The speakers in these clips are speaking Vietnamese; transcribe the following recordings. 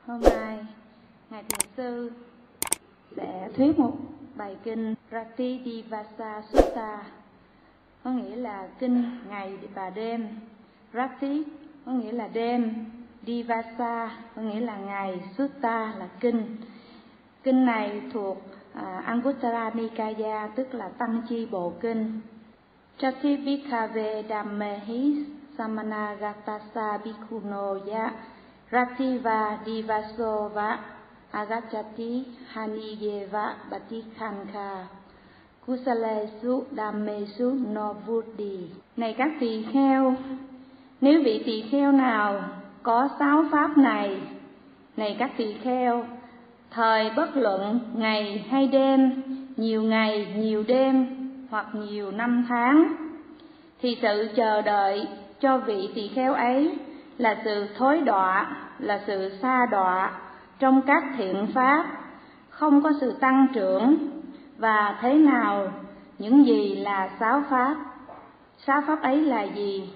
Hôm nay, Ngài Thiền Sư sẽ thuyết một bài kinh Ratidivasa Sutta, có nghĩa là kinh ngày và đêm. Rati có nghĩa là đêm, Divasa có nghĩa là ngày, Sutta là kinh. Kinh này thuộc Anguttara Nikaya, tức là Tăng Chi Bộ Kinh. Chati Bhikkhave Dhammehi Samanagattassa Bhikkhuno Ya Rativa Divaso Va Agacchati Haniyeva Batikhanka Kusalesu Dhammesu No Buddhi. Này các tỳ kheo, nếu vị tỳ kheo nào có 6 pháp này, này các tỳ kheo, thời bất luận ngày hay đêm, nhiều ngày nhiều đêm hoặc nhiều năm tháng, thì sự chờ đợi cho vị tỳ kheo ấy là sự thối đọa, là sự sa đọa trong các thiện pháp, không có sự tăng trưởng. Và thế nào, những gì là 6 pháp? 6 pháp ấy là gì?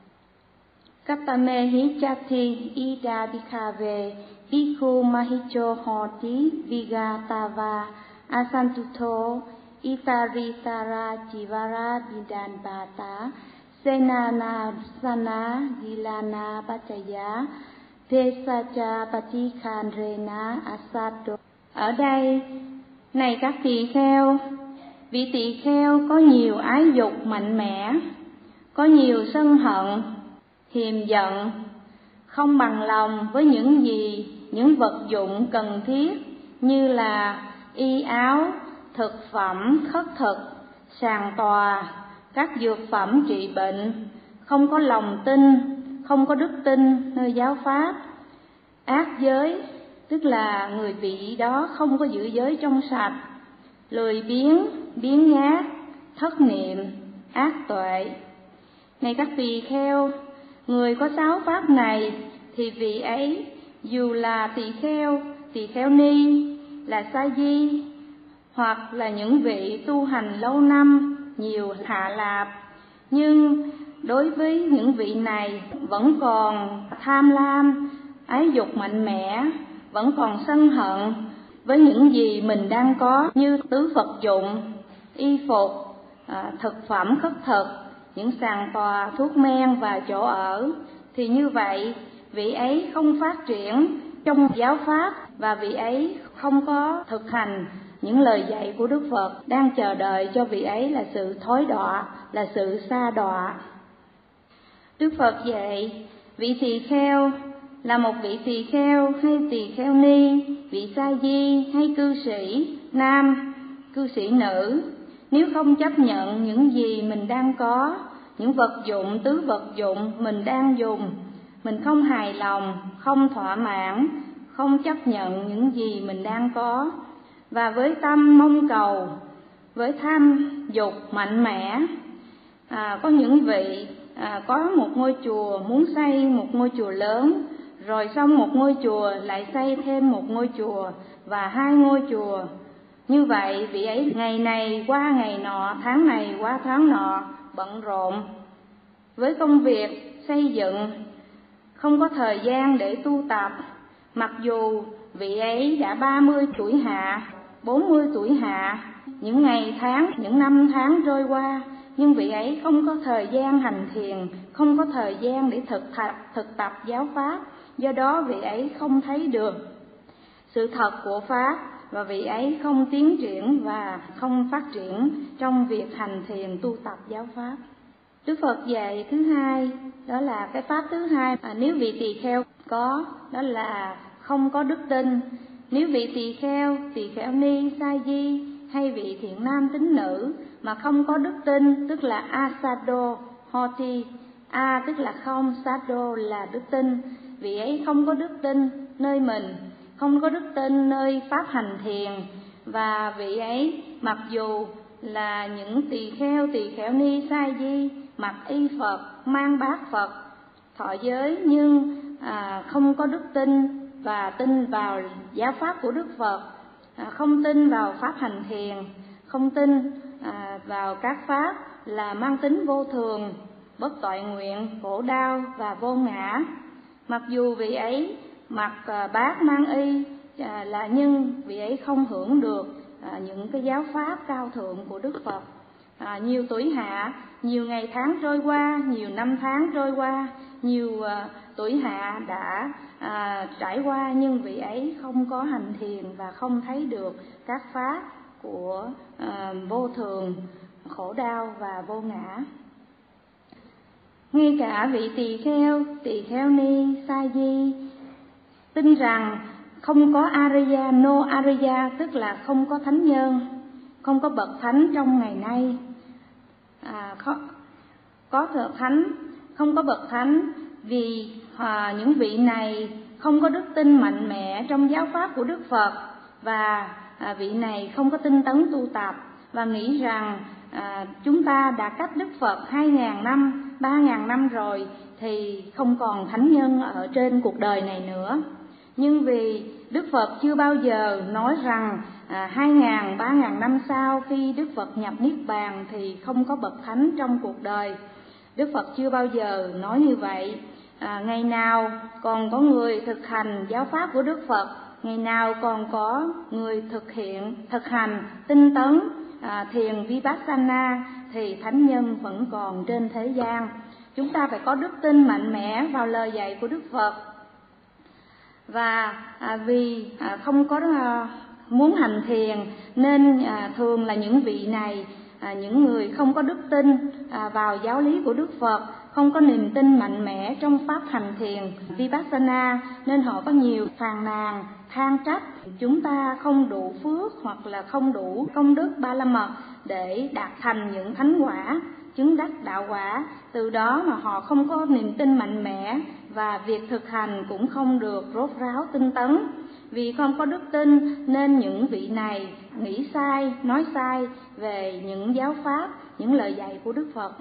Kattamehi chati ida bhikkhave bhikkhu mahicho hoti vigatava asantuto itaritara jivara vidanbata senana sana gilana bachaya pesacha patikhanrena asato. Ở đây, này các tỳ kheo, vị tỳ kheo có nhiều ái dục mạnh mẽ, có nhiều sân hận, hiềm giận, không bằng lòng với những vật dụng cần thiết như là y áo, thực phẩm khất thực, sàn tòa, các dược phẩm trị bệnh, không có lòng tin, không có đức tin nơi giáo pháp. Ác giới, tức là người vị đó không có giữ giới trong sạch, lười biếng, biếng nhác, thất niệm, ác tuệ. Này các tỳ kheo, người có 6 pháp này thì vị ấy dù là tỳ kheo ni, là sa di, hoặc là những vị tu hành lâu năm, nhiều hạ lạp, nhưng đối với những vị này vẫn còn tham lam, ái dục mạnh mẽ, vẫn còn sân hận với những gì mình đang có như tứ vật dụng, y phục, thực phẩm khất thực, những sàn tòa, thuốc men và chỗ ở, thì như vậy vị ấy không phát triển trong giáo pháp và vị ấy không có thực hành những lời dạy của Đức Phật. Đang chờ đợi cho vị ấy là sự thối đọa, là sự sa đọa. Đức Phật dạy vị tỳ kheo là một vị tỳ kheo hay tỳ kheo ni, vị sa di hay cư sĩ nam, cư sĩ nữ, nếu không chấp nhận những gì mình đang có, những vật dụng, tứ vật dụng mình đang dùng, mình không hài lòng, không thỏa mãn, không chấp nhận những gì mình đang có, và với tâm mong cầu, với tham dục mạnh mẽ, có những vị có một ngôi chùa muốn xây một ngôi chùa lớn, rồi xong một ngôi chùa lại xây thêm một ngôi chùa và 2 ngôi chùa. Như vậy vị ấy ngày này qua ngày nọ, tháng này qua tháng nọ, bận rộn với công việc xây dựng, không có thời gian để tu tập. Mặc dù vị ấy đã 30 tuổi hạ, 40 tuổi hạ, những ngày tháng, những năm tháng trôi qua, nhưng vị ấy không có thời gian hành thiền, không có thời gian để thực tập giáo pháp. Do đó vị ấy không thấy được sự thật của pháp, và vị ấy không tiến triển và không phát triển trong việc hành thiền tu tập giáo pháp. Đức Phật dạy thứ hai, đó là cái pháp thứ hai nếu vị tỳ kheo có, đó là không có đức tin. Nếu vị tỳ kheo ni, sa di hay vị thiện nam tín nữ mà không có đức tin, tức là asado hoti, a tức là không, sado là đức tin, vị ấy không có đức tin nơi mình, không có đức tin nơi pháp hành thiền, và vị ấy mặc dù là những tỳ kheo ni, sa di, mặc y Phật, mang bát Phật, thọ giới, nhưng không có đức tin và tin vào giáo pháp của Đức Phật, không tin vào pháp hành thiền, không tin vào các pháp là mang tính vô thường, bất toại nguyện, khổ đau và vô ngã. Mặc dù vị ấy mặc bát mang y là nhưng vị ấy không hưởng được những cái giáo pháp cao thượng của Đức Phật. Nhiều tuổi hạ, nhiều ngày tháng trôi qua, nhiều năm tháng trôi qua, nhiều tuổi hạ đã trải qua, nhưng vị ấy không có hành thiền và không thấy được các pháp của vô thường, khổ đau và vô ngã. Ngay cả vị tỳ kheo ni sa di tin rằng không có Ariya, no Ariya, tức là không có thánh nhân, không có bậc thánh trong ngày nay. Có thánh, không có bậc thánh, vì những vị này không có đức tin mạnh mẽ trong giáo pháp của Đức Phật, và vị này không có tinh tấn tu tập và nghĩ rằng chúng ta đã cách Đức Phật 2.000 năm, 3.000 năm rồi thì không còn thánh nhân ở trên cuộc đời này nữa. Nhưng vì Đức Phật chưa bao giờ nói rằng 2.000, 3.000 năm sau khi Đức Phật nhập Niết Bàn thì không có bậc thánh trong cuộc đời. Đức Phật chưa bao giờ nói như vậy. Ngày nào còn có người thực hành giáo pháp của Đức Phật, ngày nào còn có người thực hành tinh tấn thiền Vipassana thì thánh nhân vẫn còn trên thế gian. Chúng ta phải có đức tin mạnh mẽ vào lời dạy của Đức Phật. Và vì không có muốn hành thiền nên thường là những vị này, những người không có đức tin vào giáo lý của Đức Phật, không có niềm tin mạnh mẽ trong pháp hành thiền Vipassana, nên họ có nhiều phàn nàn, than trách chúng ta không đủ phước hoặc là không đủ công đức ba la mật để đạt thành những thánh quả, chứng đắc đạo quả. Từ đó mà họ không có niềm tin mạnh mẽ và việc thực hành cũng không được rốt ráo tinh tấn. Vì không có đức tin nên những vị này nghĩ sai, nói sai về những giáo pháp, những lời dạy của Đức Phật.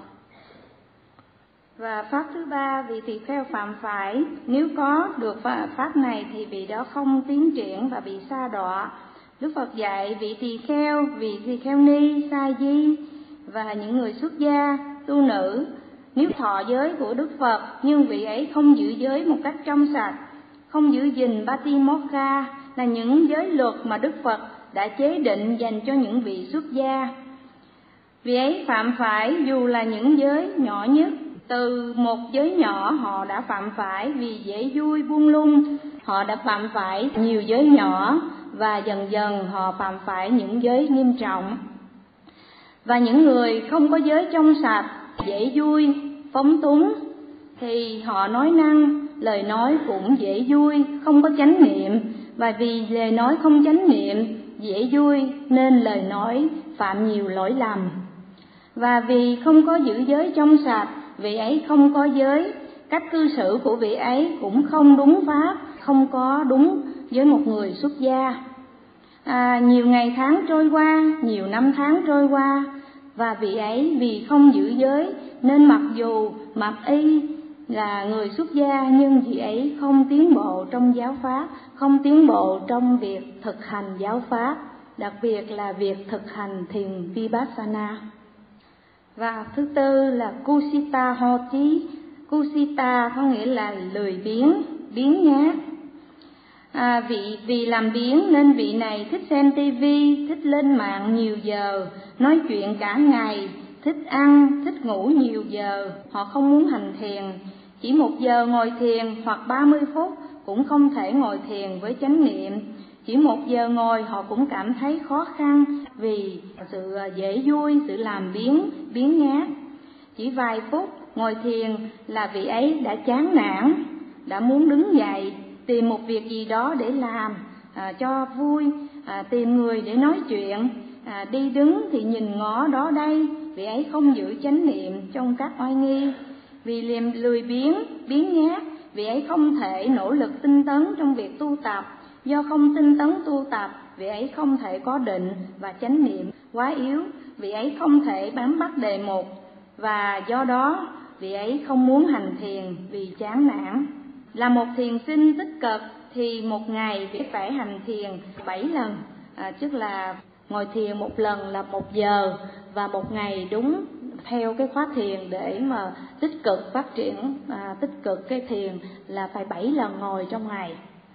Và pháp thứ ba, vị tỳ kheo phạm phải, nếu có được pháp này thì vị đó không tiến triển và bị sa đọa. Đức Phật dạy vị tỳ kheo ni, sa di và những người xuất gia, tu nữ, nếu thọ giới của Đức Phật nhưng vị ấy không giữ giới một cách trong sạch, không giữ gìn Patimokkha là những giới luật mà Đức Phật đã chế định dành cho những vị xuất gia. Vị ấy phạm phải dù là những giới nhỏ nhất. Từ một giới nhỏ họ đã phạm phải vì dễ vui buông lung, họ đã phạm phải nhiều giới nhỏ và dần dần họ phạm phải những giới nghiêm trọng. Và những người không có giới trong sạch, dễ vui, phóng túng thì họ nói năng, lời nói cũng dễ vui, không có chánh niệm, và vì lời nói không chánh niệm, dễ vui nên lời nói phạm nhiều lỗi lầm. Và vì không có giữ giới trong sạch, vị ấy không có giới, cách cư xử của vị ấy cũng không đúng pháp, không có đúng với một người xuất gia. Nhiều ngày tháng trôi qua, nhiều năm tháng trôi qua, và vị ấy vì không giữ giới nên mặc dù mặc y là người xuất gia nhưng vị ấy không tiến bộ trong giáo pháp, không tiến bộ trong việc thực hành giáo pháp, đặc biệt là việc thực hành thiền Vipassana. Và thứ tư là Kusita Hoti. Kusita có nghĩa là lười biếng, biếng nhác. Vì làm biếng nên vị này thích xem tivi, thích lên mạng nhiều giờ, nói chuyện cả ngày, thích ăn, thích ngủ nhiều giờ. Họ không muốn hành thiền, chỉ 1 giờ ngồi thiền hoặc 30 phút cũng không thể ngồi thiền với chánh niệm. Chỉ 1 giờ ngồi họ cũng cảm thấy khó khăn vì sự dễ vui, sự làm biếng nhác. Chỉ vài phút ngồi thiền là vị ấy đã chán nản, đã muốn đứng dậy, tìm một việc gì đó để làm cho vui, tìm người để nói chuyện, đi đứng thì nhìn ngó đó đây. Vị ấy không giữ chánh niệm trong các oai nghi. Vì lười biếng nhác, vị ấy không thể nỗ lực tinh tấn trong việc tu tập. Do không tinh tấn tu tập, vị ấy không thể có định và chánh niệm quá yếu, vị ấy không thể bám bắt đề mục, và do đó vị ấy không muốn hành thiền vì chán nản. Là một thiền sinh tích cực thì một ngày vị phải hành thiền 7 lần, tức là ngồi thiền 1 lần là 1 giờ, và một ngày đúng theo cái khóa thiền để mà tích cực phát triển, tích cực cái thiền là phải 7 lần ngồi trong ngày.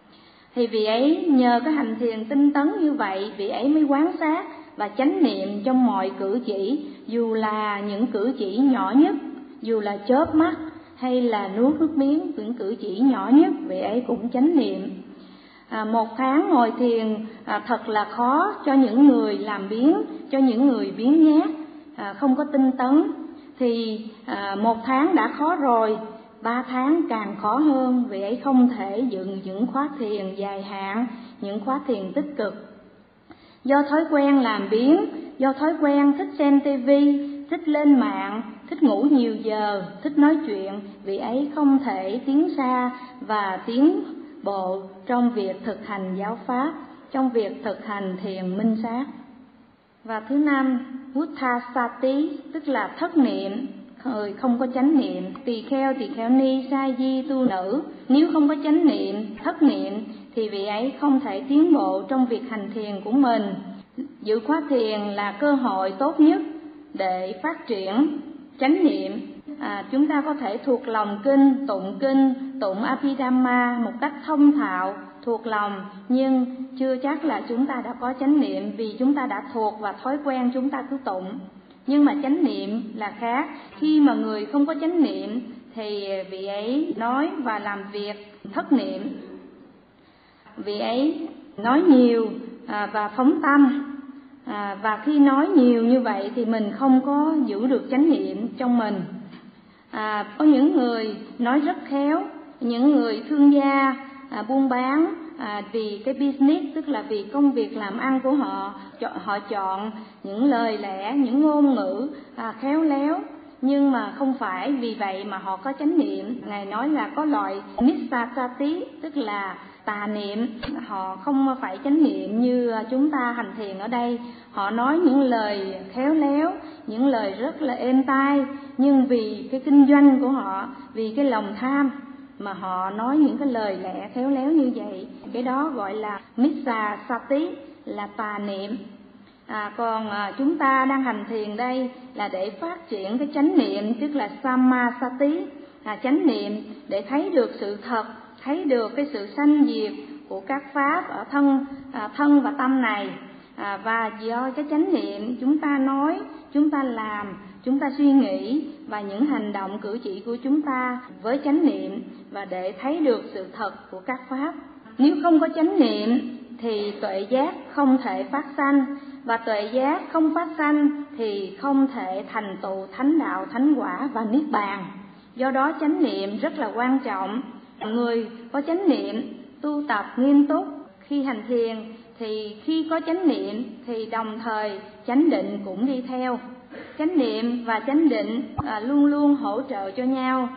Thì vị ấy nhờ cái hành thiền tinh tấn như vậy, vị ấy mới quán sát và chánh niệm trong mọi cử chỉ, dù là những cử chỉ nhỏ nhất, dù là chớp mắt hay là nuốt nước miếng, những cử chỉ nhỏ nhất vị ấy cũng chánh niệm. 1 tháng ngồi thiền thật là khó cho những người làm biếng, cho những người biếng nhác, không có tinh tấn. Thì 1 tháng đã khó rồi, 3 tháng càng khó hơn, vì ấy không thể dựng những khóa thiền dài hạn, những khóa thiền tích cực. Do thói quen làm biếng, do thói quen thích xem tivi, thích lên mạng, thích ngủ nhiều giờ, thích nói chuyện, vì ấy không thể tiến xa và tiến bộ trong việc thực hành giáo pháp, trong việc thực hành thiền minh sát. Và thứ 5, Utthasati, tức là thất niệm, người không có chánh niệm. Tỳ kheo ni, sa di, tu nữ, nếu không có chánh niệm, thất niệm thì vị ấy không thể tiến bộ trong việc hành thiền của mình. Giữ khóa thiền là cơ hội tốt nhất để phát triển chánh niệm. Chúng ta có thể thuộc lòng kinh, tụng Abhidhamma một cách thông thạo, thuộc lòng, nhưng chưa chắc là chúng ta đã có chánh niệm, vì chúng ta đã thuộc và thói quen chúng ta cứ tụng. Nhưng mà chánh niệm là khác. Khi mà người không có chánh niệm thì vị ấy nói và làm việc thất niệm. Vị ấy nói nhiều và phóng tâm, và khi nói nhiều như vậy thì mình không có giữ được chánh niệm trong mình. Có những người nói rất khéo, những người thương gia buôn bán, vì cái business, tức là vì công việc làm ăn của họ, họ chọn những lời lẽ, những ngôn ngữ khéo léo, nhưng mà không phải vì vậy mà họ có chánh niệm. Ngài nói là có loại missasati, tức là tà niệm, họ không phải chánh niệm như chúng ta hành thiền ở đây. Họ nói những lời khéo léo, những lời rất là êm tai, nhưng vì cái kinh doanh của họ, vì cái lòng tham mà họ nói những cái lời lẽ khéo léo như vậy. Cái đó gọi là missasati, là tà niệm. Còn chúng ta đang hành thiền đây là để phát triển cái chánh niệm, tức là sammasati, chánh niệm để thấy được sự thật, thấy được cái sự sanh diệt của các pháp ở thân và tâm này. Và do cái chánh niệm chúng ta nói, chúng ta làm, chúng ta suy nghĩ và những hành động cử chỉ của chúng ta với chánh niệm, và để thấy được sự thật của các pháp. Nếu không có chánh niệm thì tuệ giác không thể phát sanh, và tuệ giác không phát sanh thì không thể thành tựu thánh đạo, thánh quả và niết bàn. Do đó chánh niệm rất là quan trọng. Người có chánh niệm tu tập nghiêm túc khi hành thiền thì khi có chánh niệm thì đồng thời chánh định cũng đi theo. Chánh niệm và chánh định luôn luôn hỗ trợ cho nhau.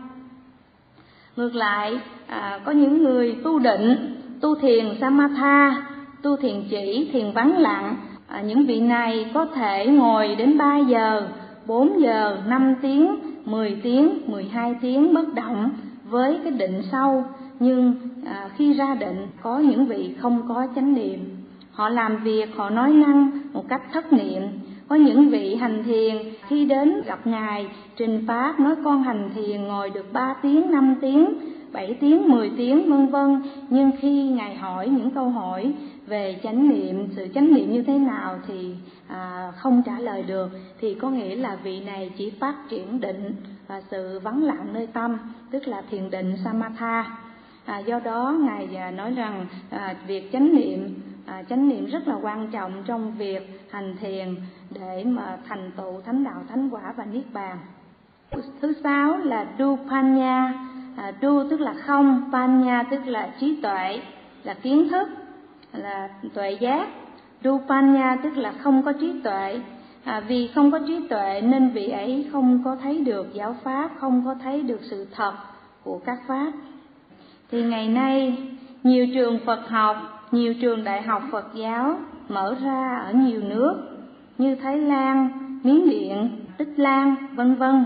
Ngược lại, có những người tu định, tu thiền samatha, tu thiền chỉ, thiền vắng lặng. Những vị này có thể ngồi đến 3 giờ, 4 giờ, 5 tiếng, 10 tiếng, 12 tiếng bất động với cái định sâu. Nhưng khi ra định có những vị không có chánh niệm, họ làm việc, họ nói năng một cách thất niệm. Có những vị hành thiền khi đến gặp Ngài trình pháp nói con hành thiền ngồi được 3 tiếng, 5 tiếng, 7 tiếng, 10 tiếng vân vân, nhưng khi Ngài hỏi những câu hỏi về chánh niệm, sự chánh niệm như thế nào thì không trả lời được, thì có nghĩa là vị này chỉ phát triển định và sự vắng lặng nơi tâm, tức là thiền định samatha. Do đó Ngài nói rằng việc chánh niệm rất là quan trọng trong việc hành thiền để mà thành tựu thánh đạo, thánh quả và niết bàn. Thứ 6 là dupanya. Du tức là không, panya tức là trí tuệ, là kiến thức, là tuệ giác. Dupanya tức là không có trí tuệ. Vì không có trí tuệ nên vị ấy không có thấy được giáo pháp, không có thấy được sự thật của các pháp. Thì ngày nay nhiều trường Phật học, nhiều trường đại học Phật giáo mở ra ở nhiều nước như Thái Lan, Miến Điện, Tích Lan vân vân.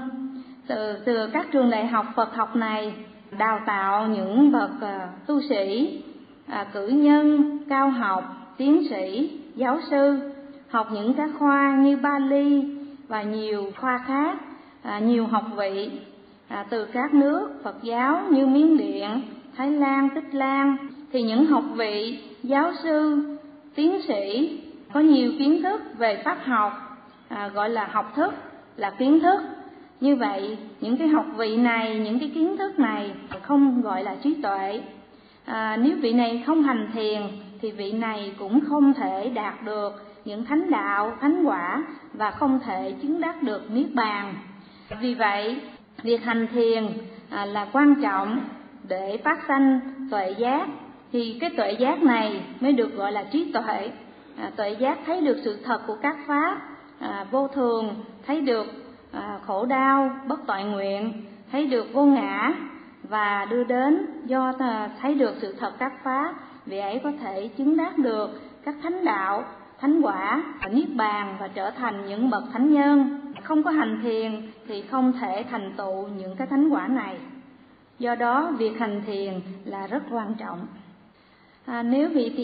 Từ các trường đại học Phật học này đào tạo những bậc tu sĩ, cử nhân, cao học, tiến sĩ, giáo sư, học những các khoa như Bali và nhiều khoa khác, nhiều học vị từ các nước Phật giáo như Miến Điện, Thái Lan, Tích Lan thì những học vị giáo sư, tiến sĩ có nhiều kiến thức về pháp học, gọi là học thức, là kiến thức. Như vậy, những cái học vị này, những cái kiến thức này không gọi là trí tuệ. Nếu vị này không hành thiền thì vị này cũng không thể đạt được những thánh đạo, thánh quả và không thể chứng đắc được niết bàn. Vì vậy, việc hành thiền là quan trọng để phát sanh tuệ giác, thì cái tuệ giác này mới được gọi là trí tuệ. Tuệ giác thấy được sự thật của các pháp vô thường, thấy được khổ đau, bất toại nguyện, thấy được vô ngã, và đưa đến do thấy được sự thật các pháp, vị ấy có thể chứng đắc được các thánh đạo, thánh quả, niết bàn và trở thành những bậc thánh nhân. Không có hành thiền thì không thể thành tựu những cái thánh quả này. Do đó việc hành thiền là rất quan trọng. Nếu vị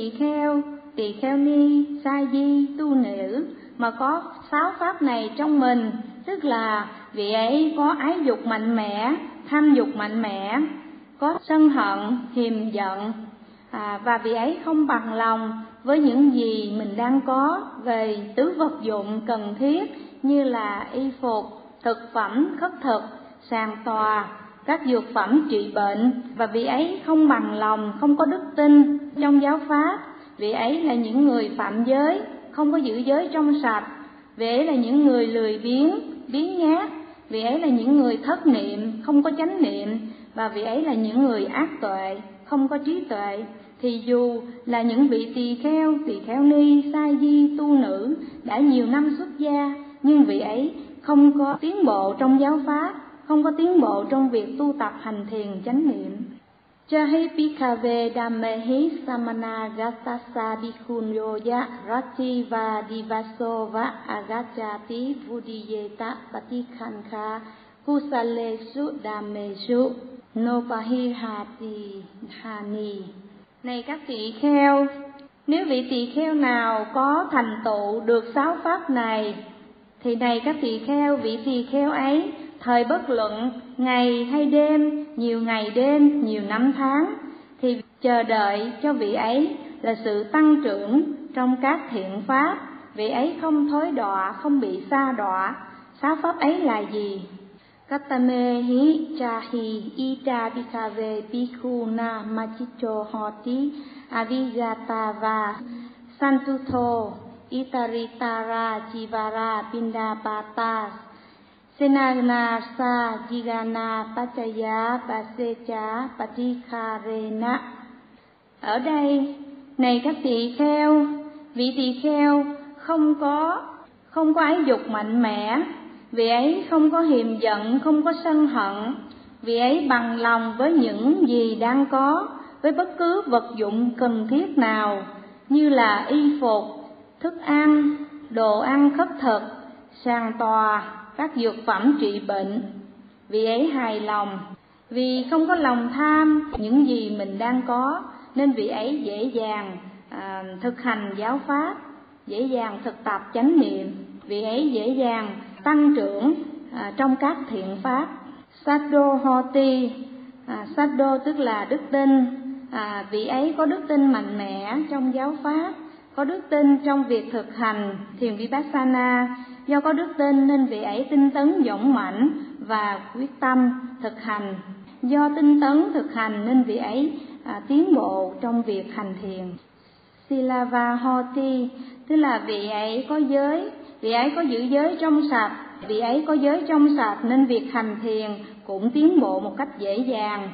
tỳ kheo ni, sa di, tu nữ mà có 6 pháp này trong mình, tức là vị ấy có ái dục mạnh mẽ, tham dục mạnh mẽ, có sân hận, hiềm giận, và vị ấy không bằng lòng với những gì mình đang có về tứ vật dụng cần thiết như là y phục, thực phẩm khất thực, sàn tòa, các dược phẩm trị bệnh, và vị ấy không bằng lòng, không có đức tin trong giáo pháp. Vị ấy là những người phạm giới, không có giữ giới trong sạch. Vị ấy là những người lười biếng, biếng nhác. Vị ấy là những người thất niệm, không có chánh niệm. Và vị ấy là những người ác tuệ, không có trí tuệ. Thì dù là những vị tỳ kheo ni, sa di, tu nữ đã nhiều năm xuất gia, nhưng vị ấy không có tiến bộ trong giáo pháp, không có tiến bộ trong việc tu tập hành thiền chánh niệm. Chahi Bhikkhave Dhammehi Samana Gassasa Bhikkhuyoya Rati Va Divaso Va Agacchati Vuddhiyeta Patikhankha Kusalesu Dhammesu Nopahihati Hani. Này các tỳ kheo, nếu vị tỳ kheo nào có thành tựu được 6 pháp này, thì này các tỳ kheo, vị tỳ kheo ấy thời bất luận ngày hay đêm, nhiều ngày đêm, nhiều năm tháng, thì chờ đợi cho vị ấy là sự tăng trưởng trong các thiện pháp. Vị ấy không thối đọa, không bị sa đọa. 6 pháp ấy là gì? Katamehi chahi ida bhikkhave bhikkhuna machicho hoti avijatava santutho itaritara jivara pindapata senanasa jigana pachaya pasecha patikharena. Ở đây, này các tỳ kheo, vị tỳ kheo không có ái dục mạnh mẽ, vị ấy không có hiềm giận, không có sân hận, vị ấy bằng lòng với những gì đang có, với bất cứ vật dụng cần thiết nào như là y phục, thức ăn, đồ ăn khất thực, sàn tòa, các dược phẩm trị bệnh. Vị ấy hài lòng, vì không có lòng tham những gì mình đang có, nên vị ấy dễ dàng thực hành giáo pháp, dễ dàng thực tập chánh niệm. Vị ấy dễ dàng tăng trưởng trong các thiện pháp. Saddho hoti, saddho tức là đức tin. Vị ấy có đức tin mạnh mẽ trong giáo pháp, có đức tin trong việc thực hành thiền vipassana. Do có đức tin nên vị ấy tinh tấn dũng mãnh và quyết tâm thực hành. Do tinh tấn thực hành nên vị ấy tiến bộ trong việc hành thiền. Silava hoti, tức là vị ấy có giới, vị ấy có giữ giới trong sạch. Vị ấy có giới trong sạch nên việc hành thiền cũng tiến bộ một cách dễ dàng,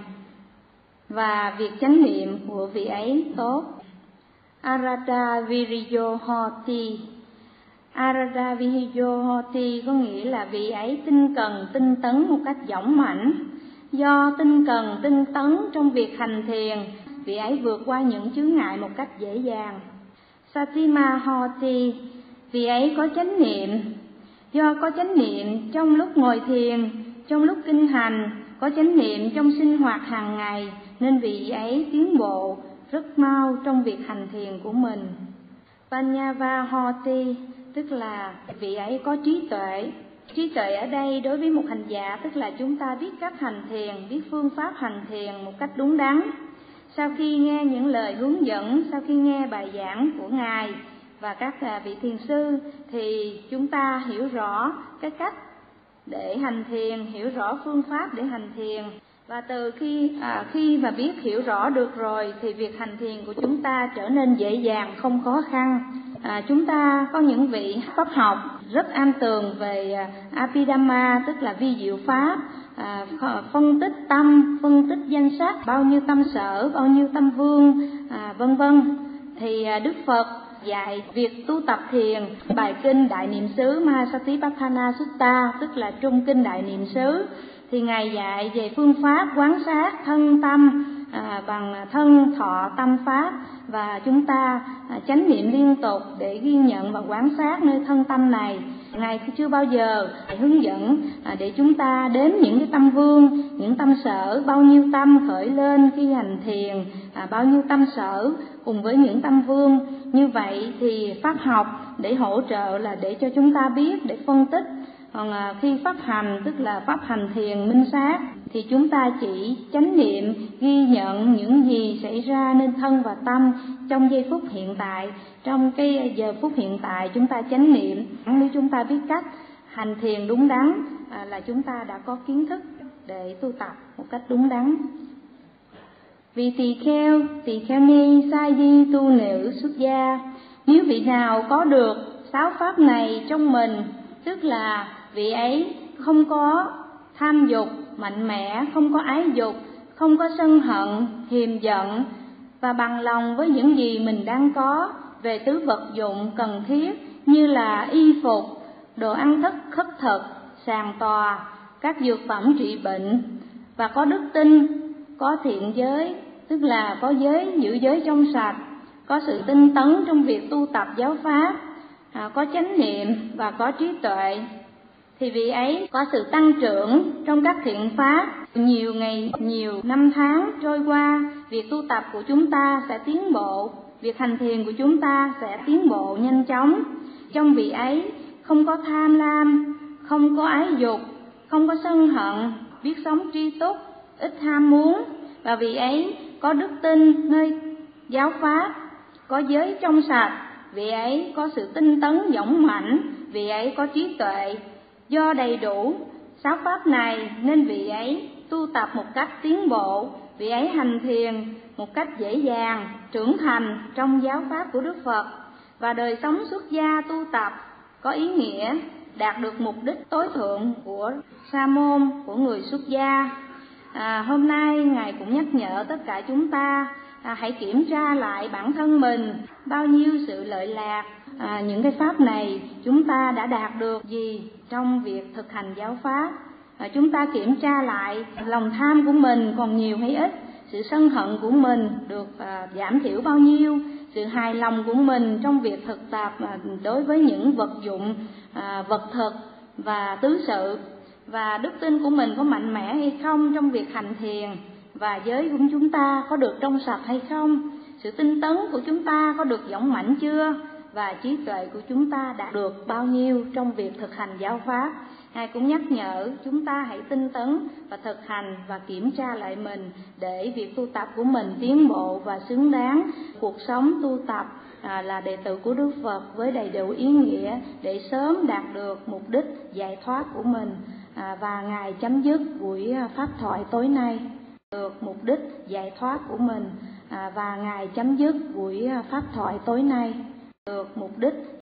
và việc chánh niệm của vị ấy tốt. Arada viriyo hoti, Arada viriyo hoti có nghĩa là vị ấy tinh cần, tinh tấn một cách dũng mãnh. Do tinh cần, tinh tấn trong việc hành thiền, vị ấy vượt qua những chướng ngại một cách dễ dàng. Satima hoti, vị ấy có chánh niệm. Do có chánh niệm trong lúc ngồi thiền, trong lúc kinh hành, có chánh niệm trong sinh hoạt hàng ngày, nên vị ấy tiến bộ rất mau trong việc hành thiền của mình. Panyava hoti, tức là vị ấy có trí tuệ. Trí tuệ ở đây đối với một hành giả tức là chúng ta biết cách hành thiền, biết phương pháp hành thiền một cách đúng đắn. Sau khi nghe những lời hướng dẫn, sau khi nghe bài giảng của Ngài và các vị thiền sư thì chúng ta hiểu rõ cái cách để hành thiền, hiểu rõ phương pháp để hành thiền. Và từ khi mà biết hiểu rõ được rồi thì việc hành thiền của chúng ta trở nên dễ dàng, không khó khăn. Chúng ta có những vị pháp học rất am tường về Abhidhamma, tức là vi diệu pháp, phân tích tâm, phân tích danh sắc, bao nhiêu tâm sở, bao nhiêu tâm vương, vân vân. Thì Đức Phật dạy việc tu tập thiền, bài kinh Đại Niệm xứ Mahasatipatthana Sutta, tức là trung kinh Đại Niệm xứ, thì Ngài dạy về phương pháp quán sát thân tâm bằng thân thọ tâm pháp, và chúng ta chánh niệm liên tục để ghi nhận và quán sát nơi thân tâm này. Ngài chưa bao giờ hướng dẫn để chúng ta đến những cái tâm vương, những tâm sở, bao nhiêu tâm khởi lên khi hành thiền, bao nhiêu tâm sở cùng với những tâm vương. Như vậy thì pháp học để hỗ trợ là để cho chúng ta biết, để phân tích. Còn khi pháp hành, tức là pháp hành thiền minh sát, thì chúng ta chỉ chánh niệm ghi nhận những gì xảy ra nên thân và tâm trong giây phút hiện tại. Trong cái giờ phút hiện tại chúng ta chánh niệm. Nếu chúng ta biết cách hành thiền đúng đắn là chúng ta đã có kiến thức để tu tập một cách đúng đắn. Vì tỳ kheo ni sa di tu nữ xuất gia. Nếu vị nào có được 6 pháp này trong mình, tức là vị ấy không có tham dục mạnh mẽ, không có ái dục, không có sân hận, hiềm giận, và bằng lòng với những gì mình đang có về tứ vật dụng cần thiết như là y phục, đồ ăn thức khất thực, sàn tòa, các dược phẩm trị bệnh, và có đức tin, có thiện giới, tức là có giữ giới trong sạch, có sự tinh tấn trong việc tu tập giáo pháp, có chánh niệm và có trí tuệ, thì vị ấy có sự tăng trưởng trong các thiện pháp. Nhiều ngày, nhiều năm tháng trôi qua, việc tu tập của chúng ta sẽ tiến bộ, việc hành thiền của chúng ta sẽ tiến bộ nhanh chóng. Trong vị ấy không có tham lam, không có ái dục, không có sân hận, biết sống tri túc, ít ham muốn, và vị ấy có đức tin nơi giáo pháp, có giới trong sạch, vị ấy có sự tinh tấn dũng mãnh, vị ấy có trí tuệ. Do đầy đủ 6 pháp này nên vị ấy tu tập một cách tiến bộ, vị ấy hành thiền một cách dễ dàng, trưởng thành trong giáo pháp của Đức Phật, và đời sống xuất gia tu tập có ý nghĩa, đạt được mục đích tối thượng của sa môn, của người xuất gia. Hôm nay Ngài cũng nhắc nhở tất cả chúng ta hãy kiểm tra lại bản thân mình, bao nhiêu sự lợi lạc, những cái pháp này chúng ta đã đạt được gì trong việc thực hành giáo pháp. Chúng ta kiểm tra lại lòng tham của mình còn nhiều hay ít, sự sân hận của mình được giảm thiểu bao nhiêu, sự hài lòng của mình trong việc thực tập đối với những vật dụng, vật thực và tứ sự, và đức tin của mình có mạnh mẽ hay không trong việc hành thiền, và giới của chúng ta có được trong sạch hay không, sự tinh tấn của chúng ta có được dũng mãnh chưa, và trí tuệ của chúng ta đạt được bao nhiêu trong việc thực hành giáo pháp. Ngài cũng nhắc nhở chúng ta hãy tinh tấn và thực hành và kiểm tra lại mình để việc tu tập của mình tiến bộ và xứng đáng. Cuộc sống tu tập là đệ tử của Đức Phật với đầy đủ ý nghĩa để sớm đạt được mục đích giải thoát của mình. Và Ngài chấm dứt buổi pháp thoại tối nay được mục đích giải thoát của mình. Và Ngài chấm dứt buổi pháp thoại tối nay được mục đích